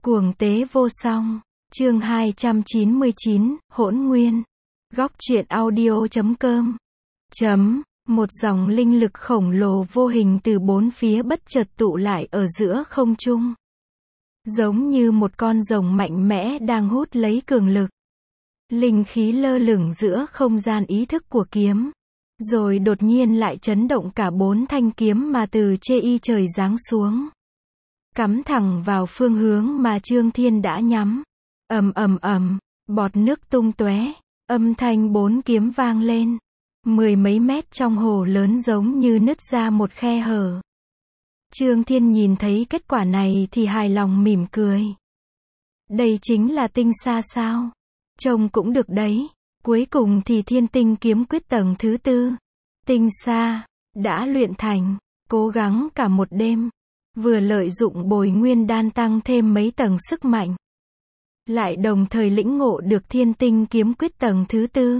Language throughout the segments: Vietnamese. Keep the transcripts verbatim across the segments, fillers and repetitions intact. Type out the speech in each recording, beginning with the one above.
Cuồng tế vô song. Chương hai trăm chín mươi chín, Hỗn Nguyên. Góc truyện audio chấm com. Chấm, một dòng linh lực khổng lồ vô hình từ bốn phía bất chợt tụ lại ở giữa không trung. Giống như một con rồng mạnh mẽ đang hút lấy cường lực. Linh khí lơ lửng giữa không gian ý thức của kiếm. Rồi đột nhiên lại chấn động cả bốn thanh kiếm mà từ chê y trời giáng xuống. Cắm thẳng vào phương hướng mà Trương Thiên đã nhắm. Ầm ầm ầm, bọt nước tung tóe, âm thanh bốn kiếm vang lên. Mười mấy mét trong hồ lớn giống như nứt ra một khe hở. Trương Thiên nhìn thấy kết quả này thì hài lòng mỉm cười. Đây chính là tinh sa sao? Trông cũng được đấy. Cuối cùng thì thiên tinh kiếm quyết tầng thứ tư. Tinh sa, đã luyện thành, cố gắng cả một đêm. Vừa lợi dụng bồi nguyên đan tăng thêm mấy tầng sức mạnh. Lại đồng thời lĩnh ngộ được thiên tinh kiếm quyết tầng thứ tư.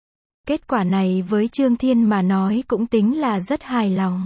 Kết quả này với Trương Thiên mà nói cũng tính là rất hài lòng.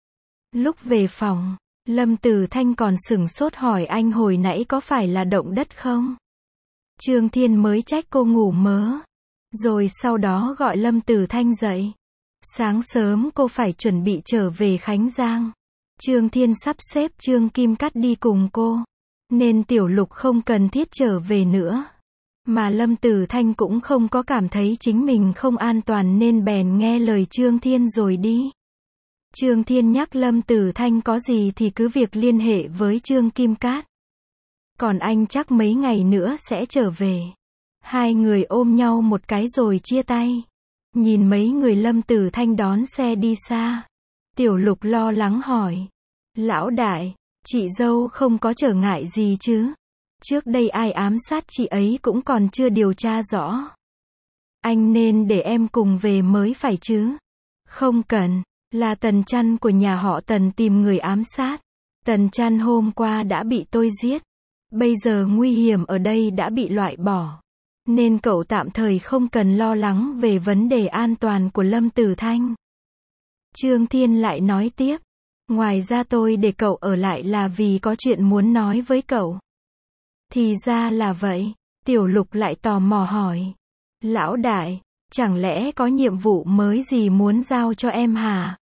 Lúc về phòng, Lâm Tử Thanh còn sửng sốt hỏi anh hồi nãy có phải là động đất không? Trương Thiên mới trách cô ngủ mớ. Rồi sau đó gọi Lâm Tử Thanh dậy. Sáng sớm cô phải chuẩn bị trở về Khánh Giang. Trương Thiên sắp xếp Trương Kim Cát đi cùng cô. Nên Tiểu Lục không cần thiết trở về nữa. Mà Lâm Tử Thanh cũng không có cảm thấy chính mình không an toàn nên bèn nghe lời Trương Thiên rồi đi. Trương Thiên nhắc Lâm Tử Thanh có gì thì cứ việc liên hệ với Trương Kim Cát. Còn anh chắc mấy ngày nữa sẽ trở về. Hai người ôm nhau một cái rồi chia tay. Nhìn mấy người Lâm Tử Thanh đón xe đi xa. Tiểu Lục lo lắng hỏi. Lão đại, chị dâu không có trở ngại gì chứ? Trước đây ai ám sát chị ấy cũng còn chưa điều tra rõ. Anh nên để em cùng về mới phải chứ? Không cần, là Tần Chăn của nhà họ Tần tìm người ám sát. Tần Chăn hôm qua đã bị tôi giết. Bây giờ nguy hiểm ở đây đã bị loại bỏ. Nên cậu tạm thời không cần lo lắng về vấn đề an toàn của Lâm Tử Thanh. Trương Thiên lại nói tiếp. Ngoài ra tôi để cậu ở lại là vì có chuyện muốn nói với cậu. Thì ra là vậy. Tiểu Lục lại tò mò hỏi. Lão đại, chẳng lẽ có nhiệm vụ mới gì muốn giao cho em hả?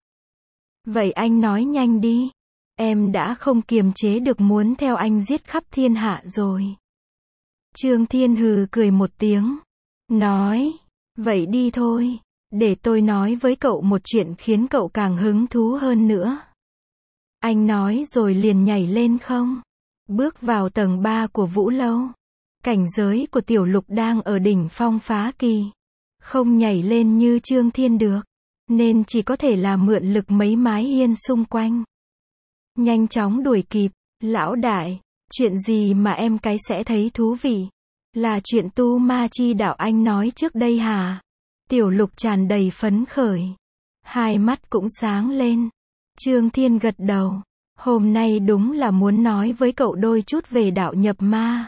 Vậy anh nói nhanh đi. Em đã không kiềm chế được muốn theo anh giết khắp thiên hạ rồi. Trương Thiên hừ cười một tiếng. Nói, vậy đi thôi. Để tôi nói với cậu một chuyện khiến cậu càng hứng thú hơn nữa. Anh nói rồi liền nhảy lên không. Bước vào tầng ba của Vũ Lâu. Cảnh giới của Tiểu Lục đang ở đỉnh phong phá kỳ. Không nhảy lên như Trương Thiên được. Nên chỉ có thể là mượn lực mấy mái hiên xung quanh. Nhanh chóng đuổi kịp. Lão đại, chuyện gì mà em cái sẽ thấy thú vị? Là chuyện tu ma chi đạo anh nói trước đây hả? Tiểu Lục tràn đầy phấn khởi. Hai mắt cũng sáng lên. Trương Thiên gật đầu. Hôm nay đúng là muốn nói với cậu đôi chút về đạo nhập ma.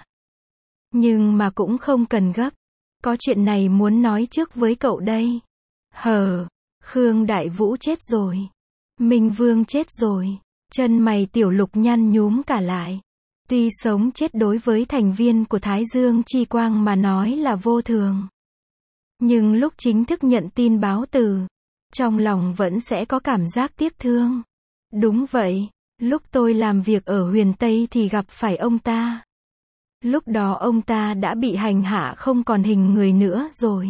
Nhưng mà cũng không cần gấp. Có chuyện này muốn nói trước với cậu đây. Hờ, Khương Đại Vũ chết rồi. Minh Vương chết rồi. Chân mày Tiểu Lục nhăn nhúm cả lại. Tuy sống chết đối với thành viên của Thái Dương Chi Quang mà nói là vô thường. Nhưng lúc chính thức nhận tin báo từ, trong lòng vẫn sẽ có cảm giác tiếc thương. Đúng vậy, lúc tôi làm việc ở Huyền Tây thì gặp phải ông ta. Lúc đó ông ta đã bị hành hạ không còn hình người nữa rồi.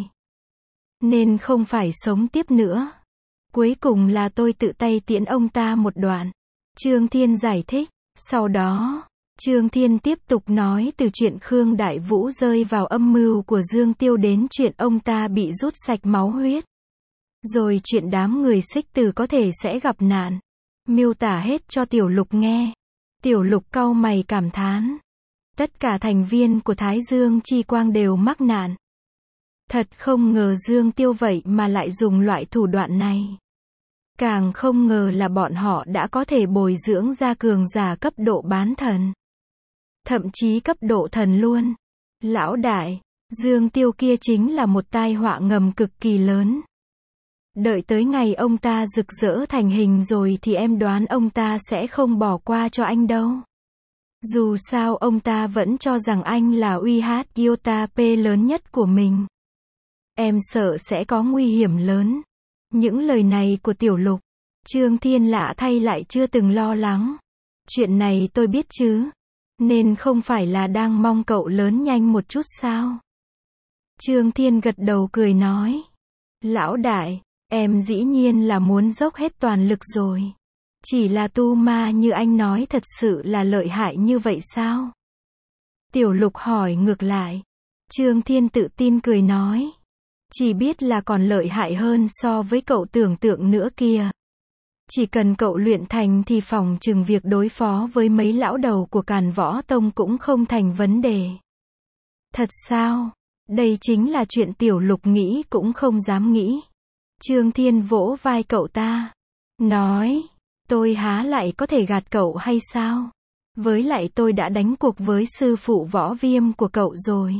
Nên không phải sống tiếp nữa. Cuối cùng là tôi tự tay tiễn ông ta một đoạn. Trương Thiên giải thích. Sau đó, Trương Thiên tiếp tục nói từ chuyện Khương Đại Vũ rơi vào âm mưu của Dương Tiêu đến chuyện ông ta bị rút sạch máu huyết. Rồi chuyện đám người Xích Từ có thể sẽ gặp nạn. Miêu tả hết cho Tiểu Lục nghe. Tiểu Lục cau mày cảm thán. Tất cả thành viên của Thái Dương Chi Quang đều mắc nạn. Thật không ngờ Dương Tiêu vậy mà lại dùng loại thủ đoạn này. Càng không ngờ là bọn họ đã có thể bồi dưỡng ra cường giả cấp độ bán thần. Thậm chí cấp độ thần luôn. Lão đại, Dương Tiêu kia chính là một tai họa ngầm cực kỳ lớn. Đợi tới ngày ông ta rực rỡ thành hình rồi thì em đoán ông ta sẽ không bỏ qua cho anh đâu. Dù sao ông ta vẫn cho rằng anh là uy hát iota P lớn nhất của mình. Em sợ sẽ có nguy hiểm lớn. Những lời này của Tiểu Lục, Trương Thiên lạ thay lại chưa từng lo lắng. Chuyện này tôi biết chứ. Nên không phải là đang mong cậu lớn nhanh một chút sao? Trương Thiên gật đầu cười nói. Lão đại, em dĩ nhiên là muốn dốc hết toàn lực rồi. Chỉ là tu ma như anh nói thật sự là lợi hại như vậy sao? Tiểu Lục hỏi ngược lại. Trương Thiên tự tin cười nói. Chỉ biết là còn lợi hại hơn so với cậu tưởng tượng nữa kìa. Chỉ cần cậu luyện thành thì phòng chừng việc đối phó với mấy lão đầu của Càn Võ Tông cũng không thành vấn đề. Thật sao? Đây chính là chuyện Tiểu Lục nghĩ cũng không dám nghĩ. Trương Thiên vỗ vai cậu ta. Nói, tôi há lại có thể gạt cậu hay sao? Với lại tôi đã đánh cuộc với sư phụ Võ Viêm của cậu rồi.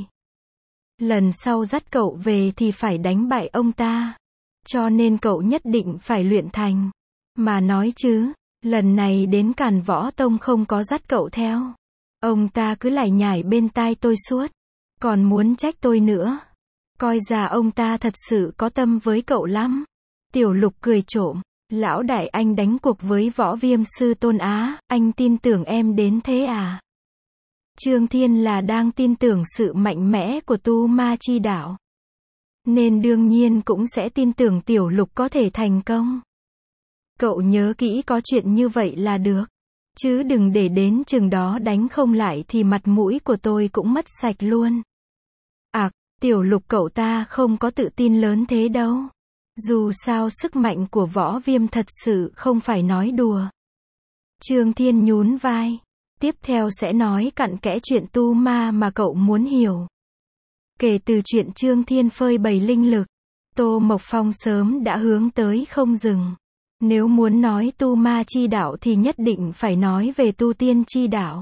Lần sau dắt cậu về thì phải đánh bại ông ta. Cho nên cậu nhất định phải luyện thành. Mà nói chứ, lần này đến Càn Võ Tông không có dắt cậu theo. Ông ta cứ lải nhải bên tai tôi suốt. Còn muốn trách tôi nữa. Coi ra ông ta thật sự có tâm với cậu lắm. Tiểu Lục cười trộm. Lão đại anh đánh cuộc với Võ Viêm sư Tôn Á, anh tin tưởng em đến thế à? Trương Thiên là đang tin tưởng sự mạnh mẽ của tu ma chi đạo. Nên đương nhiên cũng sẽ tin tưởng Tiểu Lục có thể thành công. Cậu nhớ kỹ có chuyện như vậy là được. Chứ đừng để đến chừng đó đánh không lại thì mặt mũi của tôi cũng mất sạch luôn. À, Tiểu Lục cậu ta không có tự tin lớn thế đâu. Dù sao sức mạnh của Võ Viêm thật sự không phải nói đùa. Trương Thiên nhún vai. Tiếp theo sẽ nói cặn kẽ chuyện tu ma mà cậu muốn hiểu. Kể từ chuyện Trương Thiên phơi bày linh lực, Tô Mộc Phong sớm đã hướng tới không dừng. Nếu muốn nói tu ma chi đạo thì nhất định phải nói về tu tiên chi đạo.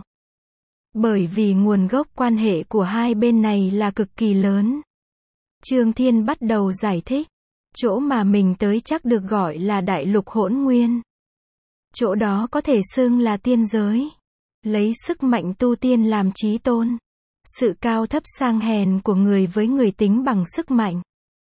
Bởi vì nguồn gốc quan hệ của hai bên này là cực kỳ lớn. Trương Thiên bắt đầu giải thích. Chỗ mà mình tới chắc được gọi là Đại Lục Hỗn Nguyên. Chỗ đó có thể xưng là tiên giới. Lấy sức mạnh tu tiên làm chí tôn. Sự cao thấp sang hèn của người với người tính bằng sức mạnh.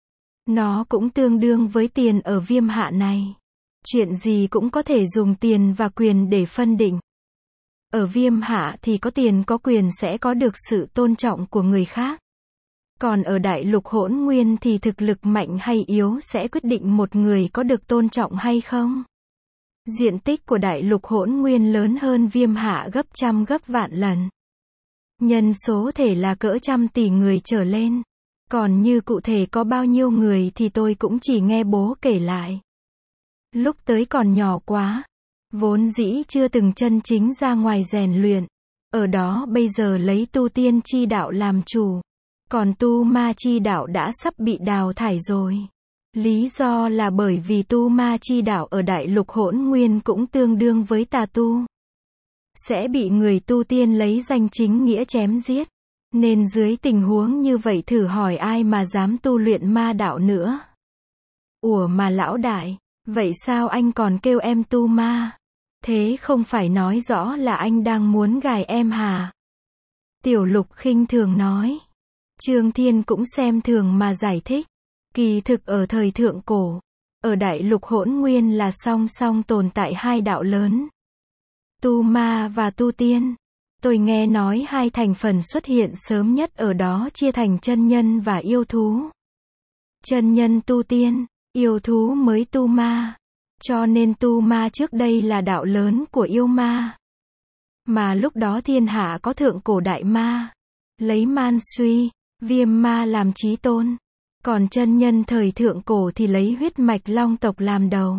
Nó cũng tương đương với tiền ở Viêm Hạ này. Chuyện gì cũng có thể dùng tiền và quyền để phân định. Ở Viêm Hạ thì có tiền có quyền sẽ có được sự tôn trọng của người khác. Còn ở Đại Lục Hỗn Nguyên thì thực lực mạnh hay yếu sẽ quyết định một người có được tôn trọng hay không. Diện tích của Đại Lục Hỗn Nguyên lớn hơn Viêm Hạ gấp trăm gấp vạn lần. Nhân số thể là cỡ trăm tỷ người trở lên. Còn như cụ thể có bao nhiêu người thì tôi cũng chỉ nghe bố kể lại. Lúc tới còn nhỏ quá. Vốn dĩ chưa từng chân chính ra ngoài rèn luyện. Ở đó bây giờ lấy tu tiên chi đạo làm chủ. Còn tu ma chi đạo đã sắp bị đào thải rồi. Lý do là bởi vì tu ma chi đạo ở Đại Lục Hỗn Nguyên cũng tương đương với tà tu. Sẽ bị người tu tiên lấy danh chính nghĩa chém giết. Nên dưới tình huống như vậy thử hỏi ai mà dám tu luyện ma đạo nữa. Ủa mà lão đại, vậy sao anh còn kêu em tu ma? Thế không phải nói rõ là anh đang muốn gài em hả? Tiểu Lục khinh thường nói. Trương Thiên cũng xem thường mà giải thích. Kỳ thực ở thời thượng cổ, ở Đại Lục Hỗn Nguyên là song song tồn tại hai đạo lớn. Tu ma và tu tiên. Tôi nghe nói hai thành phần xuất hiện sớm nhất ở đó chia thành chân nhân và yêu thú. Chân nhân tu tiên, yêu thú mới tu ma. Cho nên tu ma trước đây là đạo lớn của yêu ma. Mà lúc đó thiên hạ có thượng cổ đại ma. Lấy Man Suy, Viêm ma làm chí tôn. Còn chân nhân thời thượng cổ thì lấy huyết mạch long tộc làm đầu.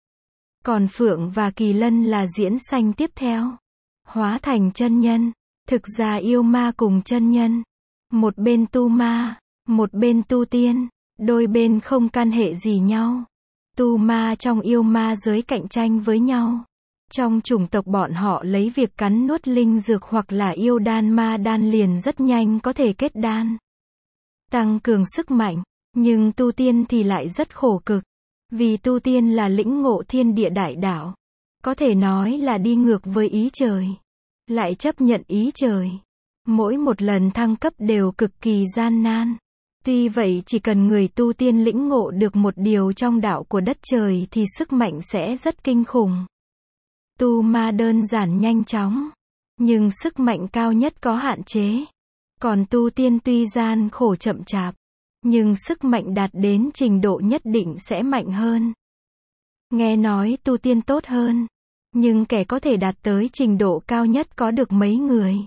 Còn Phượng và Kỳ Lân là diễn sanh tiếp theo. Hóa thành chân nhân. Thực ra yêu ma cùng chân nhân. Một bên tu ma, một bên tu tiên. Đôi bên không can hệ gì nhau. Tu ma trong yêu ma giới cạnh tranh với nhau. Trong chủng tộc bọn họ lấy việc cắn nuốt linh dược hoặc là yêu đan ma đan liền rất nhanh có thể kết đan. Tăng cường sức mạnh. Nhưng tu tiên thì lại rất khổ cực. Vì tu tiên là lĩnh ngộ thiên địa đại đạo. Có thể nói là đi ngược với ý trời. lại chấp nhận ý trời. Mỗi một lần thăng cấp đều cực kỳ gian nan. Tuy vậy chỉ cần người tu tiên lĩnh ngộ được một điều trong đạo của đất trời thì sức mạnh sẽ rất kinh khủng. Tu ma đơn giản nhanh chóng, nhưng sức mạnh cao nhất có hạn chế. Còn tu tiên tuy gian khổ chậm chạp, nhưng sức mạnh đạt đến trình độ nhất định sẽ mạnh hơn. Nghe nói tu tiên tốt hơn, nhưng kẻ có thể đạt tới trình độ cao nhất có được mấy người.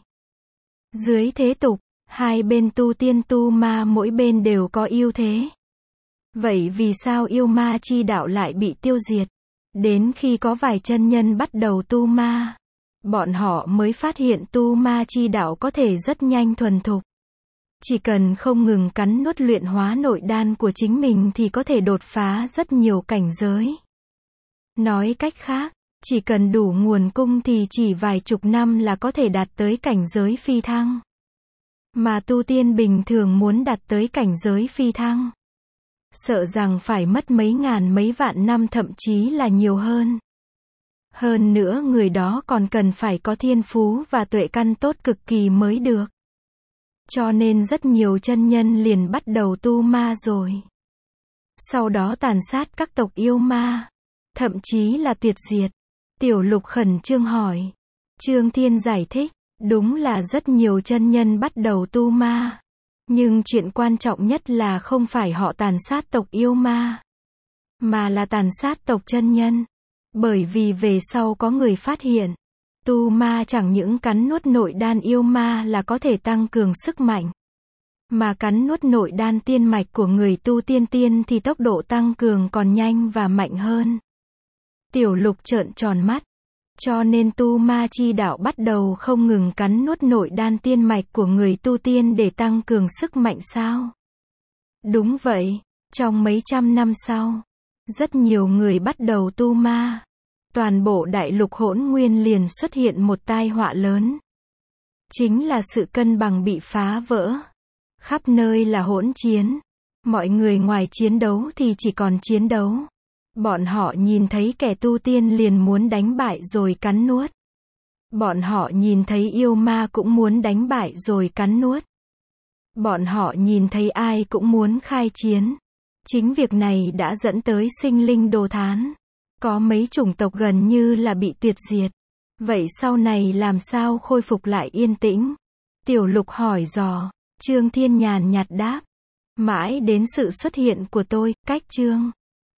Dưới thế tục, hai bên tu tiên tu ma mỗi bên đều có ưu thế. Vậy vì sao yêu ma chi đạo lại bị tiêu diệt? Đến khi có vài chân nhân bắt đầu tu ma, bọn họ mới phát hiện tu ma chi đạo có thể rất nhanh thuần thục. Chỉ cần không ngừng cắn nuốt luyện hóa nội đan của chính mình thì có thể đột phá rất nhiều cảnh giới. Nói cách khác, chỉ cần đủ nguồn cung thì chỉ vài chục năm là có thể đạt tới cảnh giới phi thăng. Mà tu tiên bình thường muốn đạt tới cảnh giới phi thăng, sợ rằng phải mất mấy ngàn mấy vạn năm thậm chí là nhiều hơn. Hơn nữa người đó còn cần phải có thiên phú và tuệ căn tốt cực kỳ mới được. Cho nên rất nhiều chân nhân liền bắt đầu tu ma rồi. Sau đó tàn sát các tộc yêu ma, thậm chí là tuyệt diệt. Tiểu Lục khẩn trương hỏi. Trương Thiên giải thích, đúng là rất nhiều chân nhân bắt đầu tu ma. Nhưng chuyện quan trọng nhất là không phải họ tàn sát tộc yêu ma, mà là tàn sát tộc chân nhân. Bởi vì về sau có người phát hiện, tu ma chẳng những cắn nuốt nội đan yêu ma là có thể tăng cường sức mạnh, mà cắn nuốt nội đan tiên mạch của người tu tiên tiên thì tốc độ tăng cường còn nhanh và mạnh hơn. Tiểu Lục trợn tròn mắt. Cho nên tu ma chi đạo bắt đầu không ngừng cắn nuốt nội đan tiên mạch của người tu tiên để tăng cường sức mạnh sao? Đúng vậy, trong mấy trăm năm sau, rất nhiều người bắt đầu tu ma. Toàn bộ đại lục hỗn nguyên liền xuất hiện một tai họa lớn. Chính là sự cân bằng bị phá vỡ. Khắp nơi là hỗn chiến. Mọi người ngoài chiến đấu thì chỉ còn chiến đấu. Bọn họ nhìn thấy kẻ tu tiên liền muốn đánh bại rồi cắn nuốt. Bọn họ nhìn thấy yêu ma cũng muốn đánh bại rồi cắn nuốt. Bọn họ nhìn thấy ai cũng muốn khai chiến. Chính việc này đã dẫn tới sinh linh đồ thán. Có mấy chủng tộc gần như là bị tuyệt diệt. Vậy sau này làm sao khôi phục lại yên tĩnh? Tiểu Lục hỏi dò. Trương Thiên nhàn nhạt đáp. Mãi đến sự xuất hiện của tôi, cách Trương